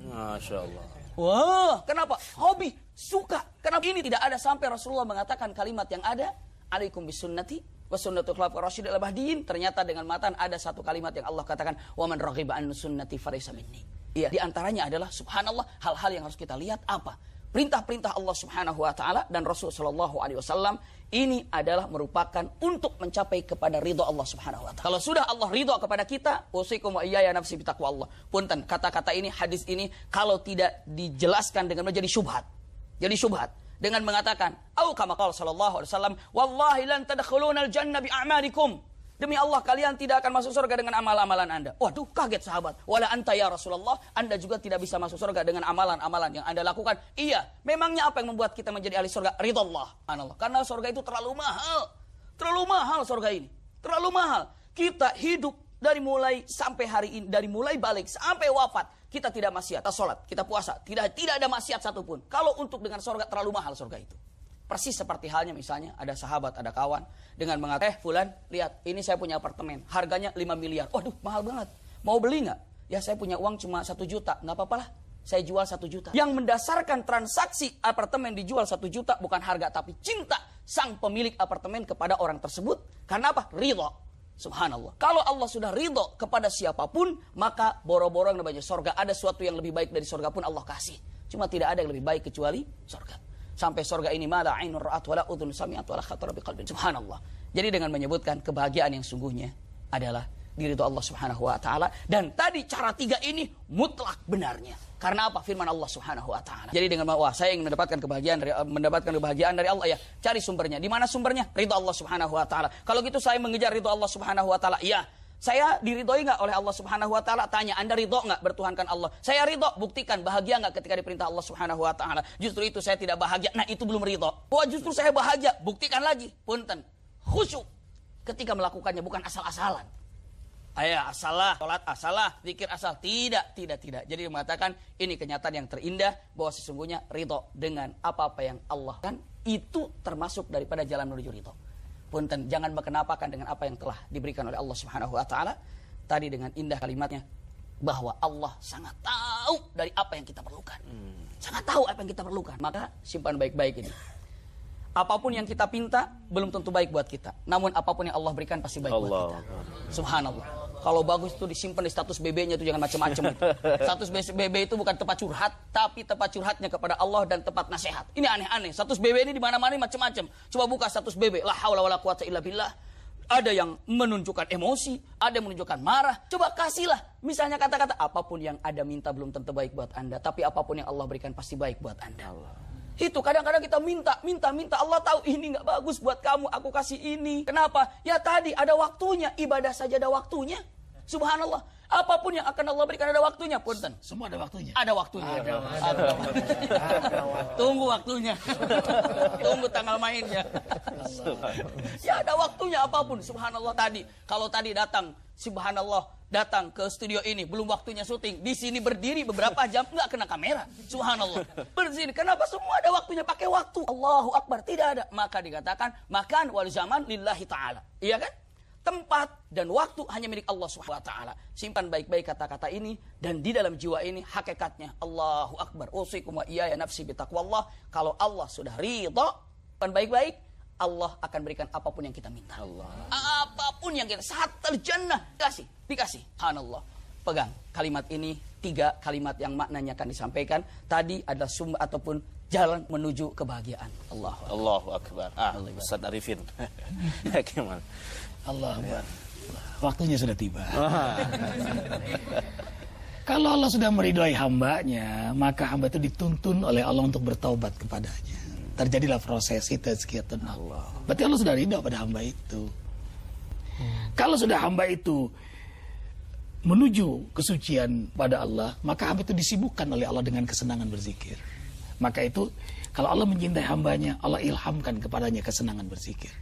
A: Masya Allah.
F: Wah, kenapa? Hobi, suka. Kenapa ini tidak ada sampai Rasulullah mengatakan kalimat yang ada, alaikum bisunnati wa sunnatul khulafaur rasyidin al-mahdiyyin. Ternyata dengan matan ada satu kalimat yang Allah katakan, wa man raghiba an sunnati falaysa minni. Iya, di antaranya adalah subhanallah, hal-hal yang harus kita lihat apa? Perintah-perintah Allah Subhanahu wa taala dan Rasul sallallahu alaihi wasallam ini adalah merupakan untuk mencapai kepada ridha Allah Subhanahu wa taala. Kalau sudah Allah ridha kepada kita, usikum wa iyaya nafsi bitaqwa Allah. Punten, kata-kata ini, hadis ini kalau tidak dijelaskan dengan menjadi syubhat. Jadi syubhat dengan mengatakan, au kama qala sallallahu alaihi wasallam, wallahi lan tadkhulunal jannah bi a'malikum. Demi Allah kalian tidak akan masuk surga dengan amal-amalan Anda. Waduh, kaget sahabat. Wala anta ya Rasulullah, Anda juga tidak bisa masuk surga dengan amalan-amalan yang Anda lakukan. Iya, memangnya apa yang membuat kita menjadi ahli surga? Ridha Allah. Karena surga itu terlalu mahal. Terlalu mahal surga ini. Terlalu mahal. Kita hidup dari mulai sampai hari ini, dari mulai balik sampai wafat, kita tidak maksiat, kita sholat, kita puasa, tidak ada maksiat satupun. Kalau untuk dengan surga terlalu mahal surga itu. Persis seperti halnya misalnya ada sahabat, ada kawan dengan mengatakan, fulan, lihat ini saya punya apartemen, harganya 5 miliar. Waduh, mahal banget. Mau beli nggak? Ya saya punya uang cuma 1 juta, nggak apa-apa lah. Saya jual 1 juta. Yang mendasarkan transaksi apartemen dijual 1 juta bukan harga tapi cinta sang pemilik apartemen kepada orang tersebut. Karena apa? Ridha. Subhanallah. Kalau Allah sudah ridha kepada siapapun, maka boro-boro yang namanya surga, ada sesuatu yang lebih baik dari surga pun Allah kasih. Cuma tidak ada yang lebih baik kecuali surga. Sampai surga ini mala ainur ra'at wala udhun sami'at wala khatara biqalbin. Subhanallah. Jadi dengan menyebutkan kebahagiaan yang sungguhnya adalah diri Allah Subhanahu wa taala, dan tadi cara 3 ini mutlak benarnya. Karena apa? Firman Allah Subhanahu wa taala. Jadi dengan saya ingin mendapatkan kebahagiaan dari Allah, ya, cari sumbernya. Di mana sumbernya? Ridha Allah Subhanahu wa taala. Kalau gitu saya mengejar ridha Allah Subhanahu wa taala. Iya. Saya diridhoi nggak oleh Allah Subhanahu wa taala? Tanya, Anda ridho nggak bertuhankan Allah? Saya ridho, buktikan bahagia nggak ketika diperintah Allah Subhanahu wa taala? Justru itu saya tidak bahagia. Nah, itu belum ridho. Wah, justru saya bahagia. Buktikan lagi. Punten. Khusyuk ketika melakukannya, bukan asal-asalan. Ayah, asalah, sholat asalah, zikir asal. Tidak. Jadi mengatakan ini kenyataan yang terindah bahwa sesungguhnya ridho dengan apa-apa yang Allah kan itu termasuk daripada jalan menuju ridho. Punten, jangan berkenapakan dengan apa yang telah diberikan oleh Allah Subhanahu wa taala. Tadi dengan indah kalimatnya bahwa Allah sangat tahu dari apa yang kita perlukan. Sangat tahu apa yang kita perlukan. Maka simpan baik-baik ini. Apapun yang kita pinta belum tentu baik buat kita. Namun apapun yang Allah berikan pasti baik buat kita. Subhanallah. Kalau bagus itu disimpan di status BB-nya itu, jangan macam-macam itu. Status BB itu bukan tempat curhat, tapi tempat curhatnya kepada Allah dan tempat nasihat. Ini aneh-aneh. Status BB ini di mana-mana macam-macam. Coba buka status BB. La haula wala quwata illa billah. Ada yang menunjukkan emosi, ada yang menunjukkan marah. Coba kasihlah. Misalnya kata-kata, apapun yang Anda minta belum tentu baik buat Anda, tapi apapun yang Allah berikan pasti baik buat Anda. Allah. Itu kadang-kadang kita minta. Allah tahu ini nggak bagus buat kamu, aku kasih ini. Kenapa? Ya tadi ada waktunya, ibadah saja ada waktunya. Subhanallah. Apapun yang akan Allah berikan ada waktunya, punten.
C: Semua ada waktunya.
F: Ada waktunya. Ada waktunya. Tunggu waktunya. Tunggu tanggal mainnya. Ya ada waktunya apapun. Subhanallah tadi. Kalau tadi datang, subhanallah, datang ke studio ini, belum waktunya syuting. Di sini berdiri beberapa jam, nggak kena kamera. Subhanallah. Berdiri. Kenapa semua ada waktunya? Pakai waktu. Allahu Akbar. Tidak ada. Maka dikatakan, makan wal zaman lillahi ta'ala. Iya kan? Tempat dan waktu hanya milik Allah SWT. Simpan baik-baik kata-kata ini, dan di dalam jiwa ini hakikatnya Allahu Akbar. Usikum wa iyaya nafsi bitaqwallah. Kalau Allah sudah ridha, simpan baik-baik, Allah akan berikan apapun yang kita minta. Allah. Apapun yang kita, sahatal jannah dikasih. Subhanallah. Pegang kalimat ini, 3 kalimat yang maknanya akan disampaikan. Tadi adalah sumber ataupun jalan menuju kebahagiaan.
A: Allahu Akbar. Ustaz Arifin. Gimana?
C: Allah Akbar. Waktunya sudah tiba. Kalau Allah sudah meridhoi hambanya, maka hamba itu dituntun oleh Allah untuk bertaubat kepadanya. Terjadilah proses tazkiyatun Allah. Berarti Allah sudah ridha pada hamba itu. Kalau sudah hamba itu menuju kesucian pada Allah, maka hamba itu disibukkan oleh Allah dengan kesenangan berzikir. Maka itu kalau Allah mencintai hambanya, Allah ilhamkan kepadanya kesenangan berzikir.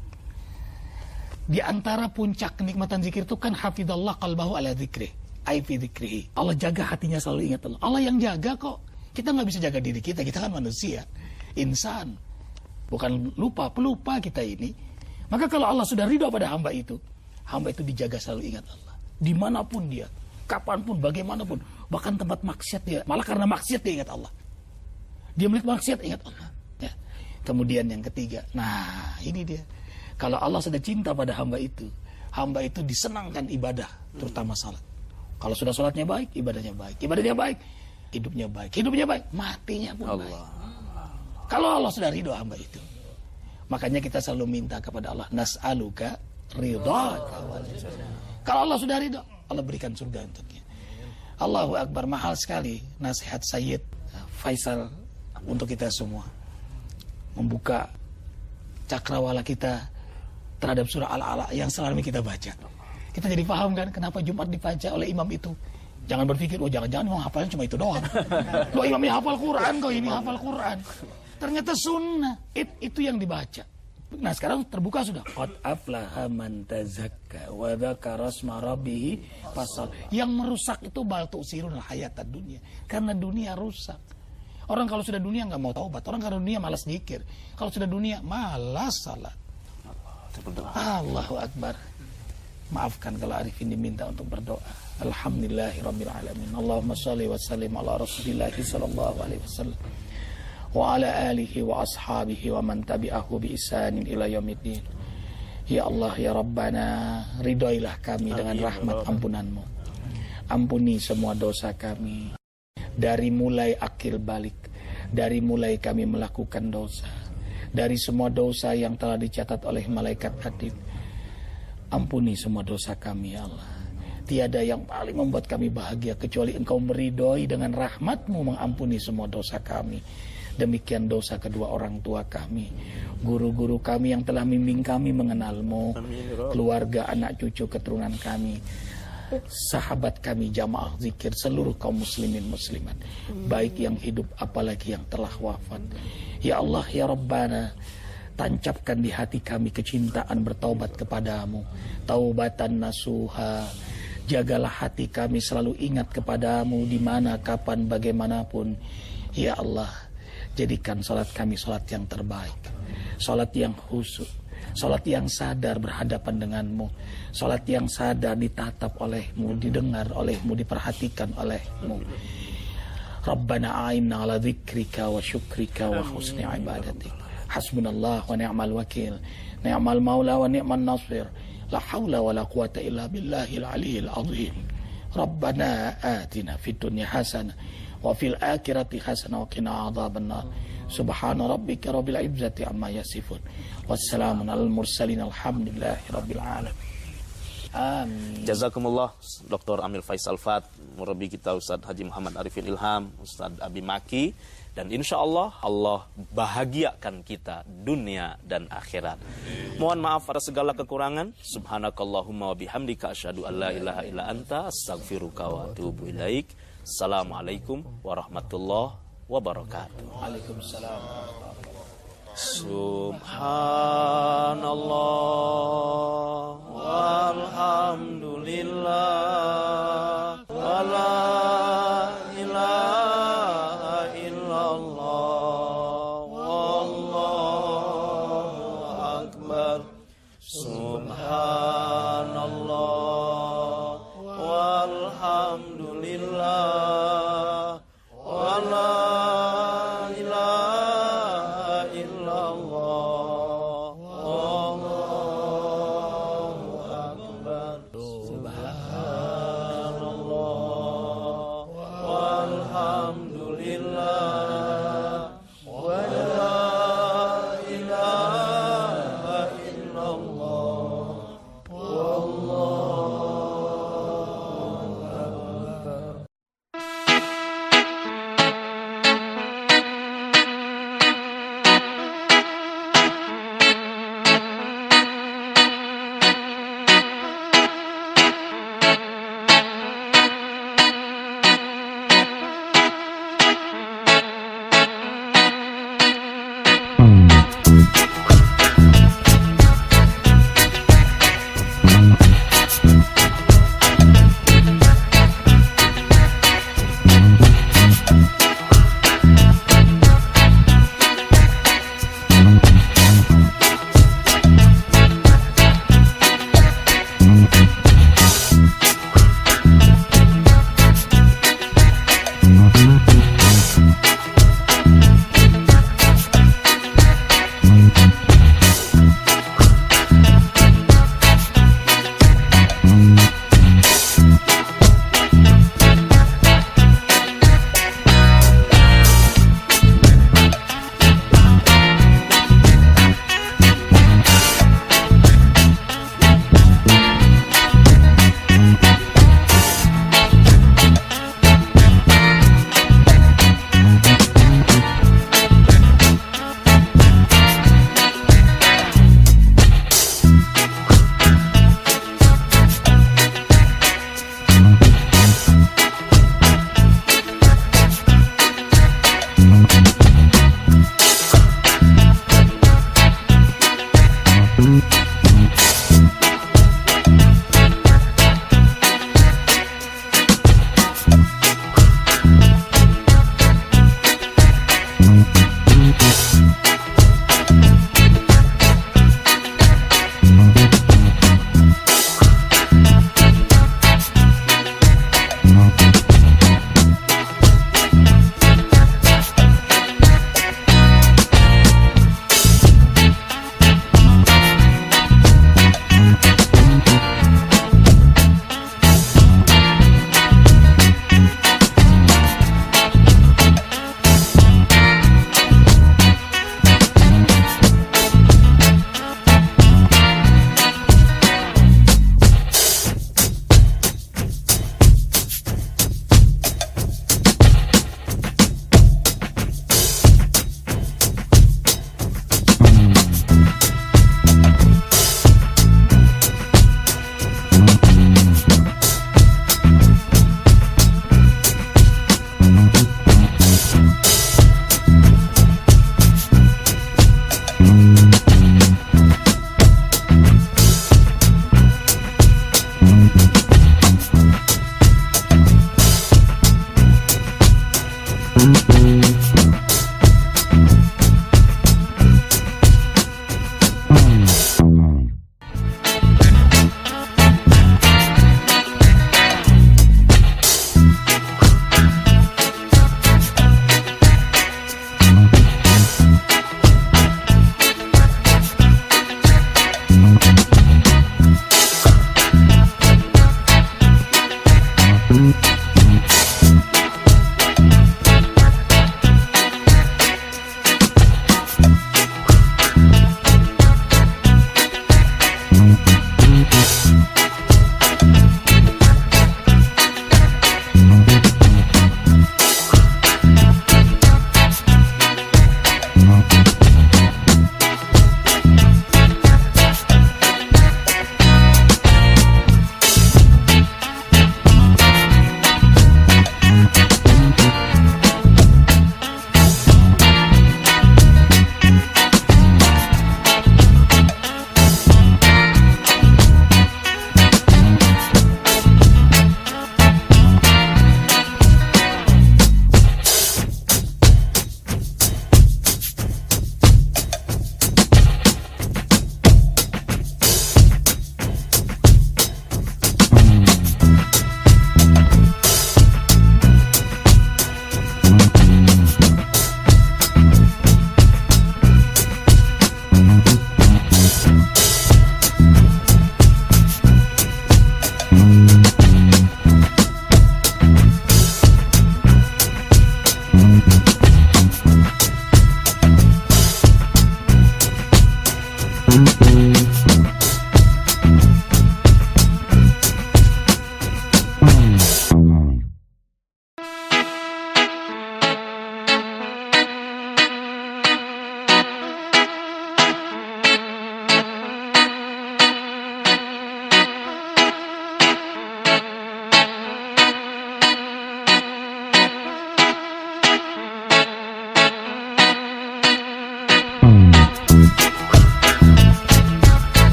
C: Di antara puncak kenikmatan zikir itu kan hafidallah qalbahu ala dzikrih, ai fi dzikrihi. Allah jaga hatinya selalu ingat Allah. Allah yang jaga kok. Kita nggak bisa jaga diri kita kan manusia, insan. Bukan pelupa kita ini. Maka kalau Allah sudah ridha pada hamba itu dijaga selalu ingat Allah. Dimanapun dia, kapanpun, bagaimanapun, bahkan tempat maksiat dia, malah karena maksiat dia ingat Allah. Dia melihat maksiat ingat Allah. Ya. Kemudian yang ketiga, nah ini dia, kalau Allah sudah cinta pada hamba itu disenangkan ibadah, terutama salat. Kalau sudah salatnya baik, ibadahnya baik, hidupnya baik, matinya pun baik. Kalau Allah sudah ridho hamba itu, makanya kita selalu minta kepada Allah, nas'aluka ridhaka wal jannah. Kalau Allah sudah ridho, Allah berikan surga untuknya. Allahu Akbar, mahal sekali nasihat Sayyid Faisal untuk kita semua. Membuka cakrawala kita terhadap surah Al-A'la yang selalu kita baca. Kita jadi paham kan kenapa Jumat dibaca oleh imam itu. Jangan berpikir, oh jangan-jangan memang hafalnya cuma itu doang. Loh imamnya hafal Quran, kok ini hafal Quran. Ternyata sunnah, itu yang dibaca. Nah sekarang terbuka sudah. Qad aflaha man tazakka wa dzakara asma rabbih fasal. Yang merusak itu bal tu'sirun hayatad dunya. Karena dunia rusak. Orang kalau sudah dunia nggak mau taubat. Orang kalau dunia malas zikir. Kalau sudah dunia malas salat. Allahu Akbar. Maafkan kalau Arifin diminta untuk berdoa. Alhamdulillahirabbil alamin. Allahumma shalli wa sallim ala Rasulillah sallallahu alaihi wasallam. Wa ala alihi wa ashabihi wa man tabi'ahu bi ihsanin ila yaumiddin. Ya Allah ya Rabbana, ridhoilah kami dengan rahmat ampunan-Mu. Ampuni semua dosa kami. Dari mulai akil balik, dari mulai kami melakukan dosa, dari semua dosa yang telah dicatat oleh malaikat adib. Ampuni semua dosa kami ya Allah. Tiada yang paling membuat kami bahagia kecuali Engkau meridhoi dengan rahmat-Mu mengampuni semua dosa kami. Demikian dosa kedua orang tua kami, guru-guru kami yang telah membimbing kami mengenal-Mu, keluarga, anak cucu, keturunan kami, sahabat kami, jamaah zikir, seluruh kaum muslimin muslimat, baik yang hidup apalagi yang telah wafat. Ya Allah ya Rabbana, tancapkan di hati kami kecintaan bertaubat kepadamu, taubatan nasuha. Jagalah hati kami selalu ingat kepadamu di mana, kapan, bagaimanapun. Ya Allah, jadikan salat kami salat yang terbaik, salat yang khusyuk, salat yang sadar berhadapan denganmu, salat yang sadar ditatap olehmu, didengar olehmu, diperhatikan olehmu. Rabbana a'inna ala dzikrika wa syukrika wa husni ibadatik. Hasbunallah wa ni'mal wakil, ni'mal maula wa ni'man nasir. La haula wa la quwata illa billahil aliyyil azim. Rabbana atina fid dunya hasanah wa fil akhirati hasanah wa qina adzabannar. Subhana rabbika rabbil izzati amma yasifun. Wassalamun alal mursalin alhamdulillahi rabbil alamin. Amin.
A: Jazakumullah Dr. Amil Faisal Fat, murabi kita Ustaz Haji Muhammad Arifin Ilham, Ustaz Abi Maki, dan insya Allah Allah bahagiakan kita dunia dan akhirat. Mohon maaf atas segala kekurangan. Subhanakallahumma wa bihamdika asyhadu an la ilaha illa anta astaghfiruka wa atubu ilaik. Assalamualaikum warahmatullahi wabarakatuh.
C: Waalaikumsalam.
A: Subhanallah walhamdulillah